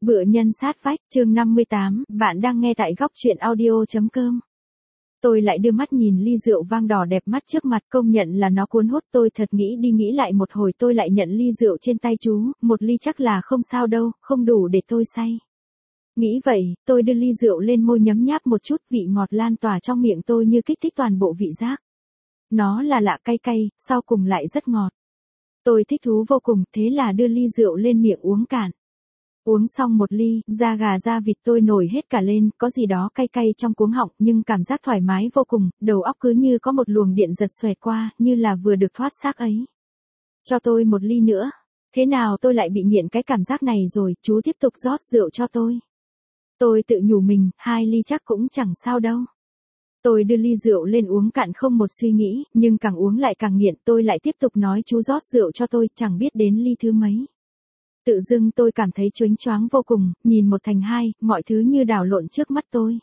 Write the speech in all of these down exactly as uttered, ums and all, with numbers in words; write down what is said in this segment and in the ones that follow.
Vựa nhân sát vách, chương năm mươi tám, bạn đang nghe tại góc truyện audio.com. Tôi lại đưa mắt nhìn ly rượu vang đỏ đẹp mắt trước mặt, công nhận là nó cuốn hút tôi thật, nghĩ đi nghĩ lại một hồi tôi lại nhận ly rượu trên tay chú, một ly chắc là không sao đâu, không đủ để tôi say. Nghĩ vậy, tôi đưa ly rượu lên môi nhấm nháp một chút, vị ngọt lan tỏa trong miệng tôi như kích thích toàn bộ vị giác. Nó là lạ cay cay, sau cùng lại rất ngọt. Tôi thích thú vô cùng, thế là đưa ly rượu lên miệng uống cạn. Uống xong một ly, da gà da vịt tôi nổi hết cả lên, có gì đó cay cay trong cuống họng, nhưng cảm giác thoải mái vô cùng, đầu óc cứ như có một luồng điện giật xoẹt qua, như là vừa được thoát xác ấy. Cho tôi một ly nữa. Thế nào tôi lại bị nghiện cái cảm giác này rồi, chú tiếp tục rót rượu cho tôi. Tôi tự nhủ mình, hai ly chắc cũng chẳng sao đâu. Tôi đưa ly rượu lên uống cạn không một suy nghĩ, nhưng càng uống lại càng nghiện, tôi lại tiếp tục nói chú rót rượu cho tôi, chẳng biết đến ly thứ mấy. Tự dưng tôi cảm thấy choáng choáng vô cùng, nhìn một thành hai, mọi thứ như đảo lộn trước mắt tôi.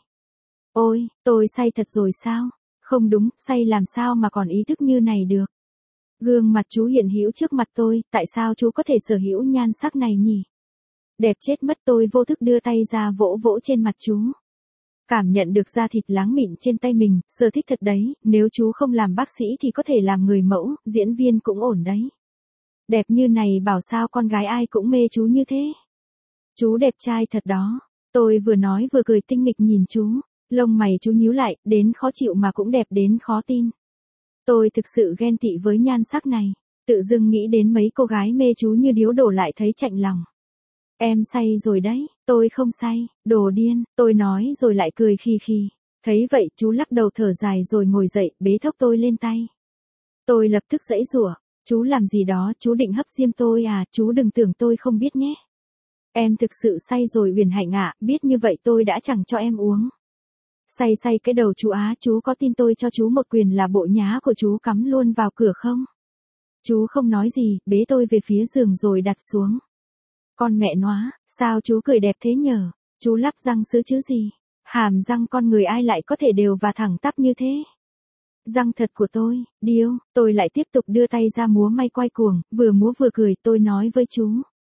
Ôi, tôi say thật rồi sao? Không đúng, say làm sao mà còn ý thức như này được? Gương mặt chú hiện hữu trước mặt tôi, tại sao chú có thể sở hữu nhan sắc này nhỉ? Đẹp chết mất, tôi vô thức đưa tay ra vỗ vỗ trên mặt chú. Cảm nhận được da thịt láng mịn trên tay mình, sở thích thật đấy, nếu chú không làm bác sĩ thì có thể làm người mẫu, diễn viên cũng ổn đấy. Đẹp như này bảo sao con gái ai cũng mê chú như thế. Chú đẹp trai thật đó. Tôi vừa nói vừa cười tinh nghịch nhìn chú. Lông mày chú nhíu lại, đến khó chịu mà cũng đẹp đến khó tin. Tôi thực sự ghen tị với nhan sắc này. Tự dưng nghĩ đến mấy cô gái mê chú như điếu đổ lại thấy chạnh lòng. Em say rồi đấy, tôi không say, đồ điên, tôi nói rồi lại cười khì khì. Thấy vậy chú lắc đầu thở dài rồi ngồi dậy, bế thốc tôi lên tay. Tôi lập tức giãy giụa. Chú làm gì đó, chú định hấp diêm tôi à, chú đừng tưởng tôi không biết nhé. Em thực sự say rồi Uyển Hạnh ạ, biết như vậy tôi đã chẳng cho em uống. Say say cái đầu chú á, chú có tin tôi cho chú một quyền là bộ nhá của chú cắm luôn vào cửa không? Chú không nói gì, bế tôi về phía giường rồi đặt xuống. Con mẹ nóa, sao chú cười đẹp thế nhở? Chú lắp răng sứ chứ gì? Hàm răng con người ai lại có thể đều và thẳng tắp như thế? Răng thật của tôi, điêu, tôi lại tiếp tục đưa tay ra múa may quay cuồng, vừa múa vừa cười, tôi nói với chú.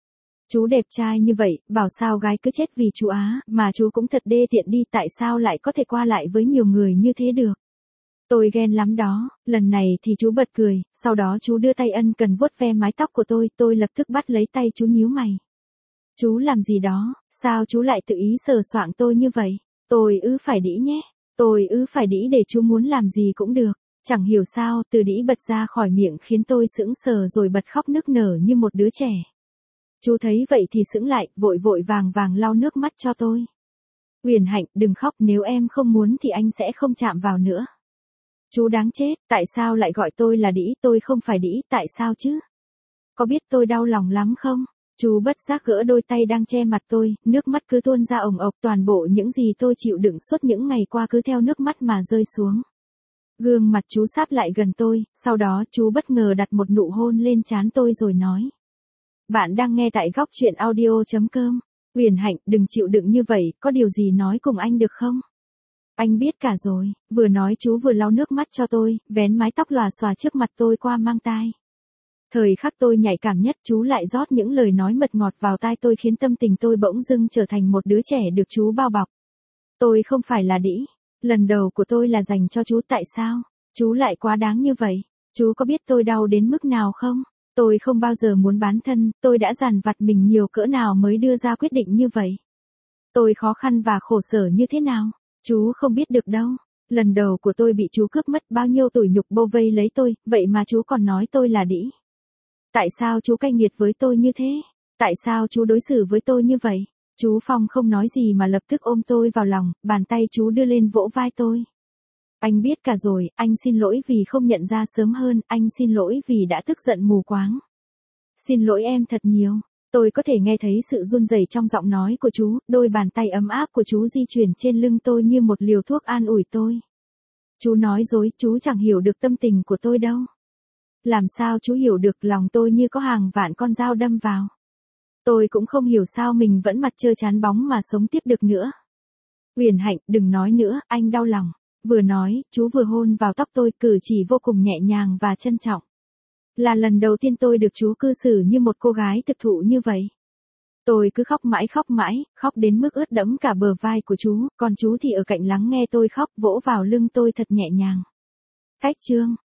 Chú đẹp trai như vậy, bảo sao gái cứ chết vì chú á, mà chú cũng thật đê tiện đi, tại sao lại có thể qua lại với nhiều người như thế được. Tôi ghen lắm đó, lần này thì chú bật cười, sau đó chú đưa tay ân cần vuốt ve mái tóc của tôi, tôi lập tức bắt lấy tay chú nhíu mày. Chú làm gì đó, sao chú lại tự ý sờ soạng tôi như vậy, tôi ư phải đĩ nhé. Tôi ư phải đĩ để chú muốn làm gì cũng được. Chẳng hiểu sao, từ đĩ bật ra khỏi miệng khiến tôi sững sờ rồi bật khóc nức nở như một đứa trẻ. Chú thấy vậy thì sững lại, vội vội vàng vàng lau nước mắt cho tôi. Uyển Hạnh, đừng khóc, nếu em không muốn thì anh sẽ không chạm vào nữa. Chú đáng chết, tại sao lại gọi tôi là đĩ, tôi không phải đĩ, tại sao chứ? Có biết tôi đau lòng lắm không? Chú bất giác gỡ đôi tay đang che mặt tôi, nước mắt cứ tuôn ra ồng ộc, toàn bộ những gì tôi chịu đựng suốt những ngày qua cứ theo nước mắt mà rơi xuống. Gương mặt chú sáp lại gần tôi, sau đó chú bất ngờ đặt một nụ hôn lên trán tôi rồi nói. Bạn đang nghe tại góc truyện audio.com. Uyển Hạnh, đừng chịu đựng như vậy, có điều gì nói cùng anh được không? Anh biết cả rồi, vừa nói chú vừa lau nước mắt cho tôi, vén mái tóc lòa xòa trước mặt tôi qua mang tai. Thời khắc tôi nhạy cảm nhất, chú lại rót những lời nói mật ngọt vào tai tôi khiến tâm tình tôi bỗng dưng trở thành một đứa trẻ được chú bao bọc. Tôi không phải là đĩ, lần đầu của tôi là dành cho chú, tại sao? Chú lại quá đáng như vậy, chú có biết tôi đau đến mức nào không? Tôi không bao giờ muốn bán thân, tôi đã dằn vặt mình nhiều cỡ nào mới đưa ra quyết định như vậy. Tôi khó khăn và khổ sở như thế nào, chú không biết được đâu. Lần đầu của tôi bị chú cướp mất, bao nhiêu tủi nhục bô vây lấy tôi, vậy mà chú còn nói tôi là đĩ. Tại sao chú cay nghiệt với tôi như thế? Tại sao chú đối xử với tôi như vậy? Chú Phong không nói gì mà lập tức ôm tôi vào lòng, bàn tay chú đưa lên vỗ vai tôi. Anh biết cả rồi, anh xin lỗi vì không nhận ra sớm hơn, anh xin lỗi vì đã tức giận mù quáng. Xin lỗi em thật nhiều. Tôi có thể nghe thấy sự run rẩy trong giọng nói của chú, đôi bàn tay ấm áp của chú di chuyển trên lưng tôi như một liều thuốc an ủi tôi. Chú nói dối, chú chẳng hiểu được tâm tình của tôi đâu. Làm sao chú hiểu được, lòng tôi như có hàng vạn con dao đâm vào. Tôi cũng không hiểu sao mình vẫn mặt trơ trán bóng mà sống tiếp được nữa. Uyển Hạnh, đừng nói nữa, anh đau lòng. Vừa nói, chú vừa hôn vào tóc tôi, cử chỉ vô cùng nhẹ nhàng và trân trọng. Là lần đầu tiên tôi được chú cư xử như một cô gái thực thụ như vậy. Tôi cứ khóc mãi khóc mãi, khóc đến mức ướt đẫm cả bờ vai của chú, còn chú thì ở cạnh lắng nghe tôi khóc, vỗ vào lưng tôi thật nhẹ nhàng. Cách chương